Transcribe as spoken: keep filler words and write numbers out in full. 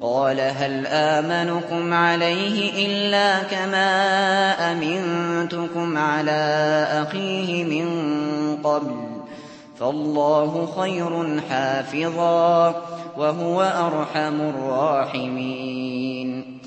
قال هل آمنكم عليه إلا كما أمنتكم على أخيه من قبل فالله خير حافظا وهو أرحم الراحمين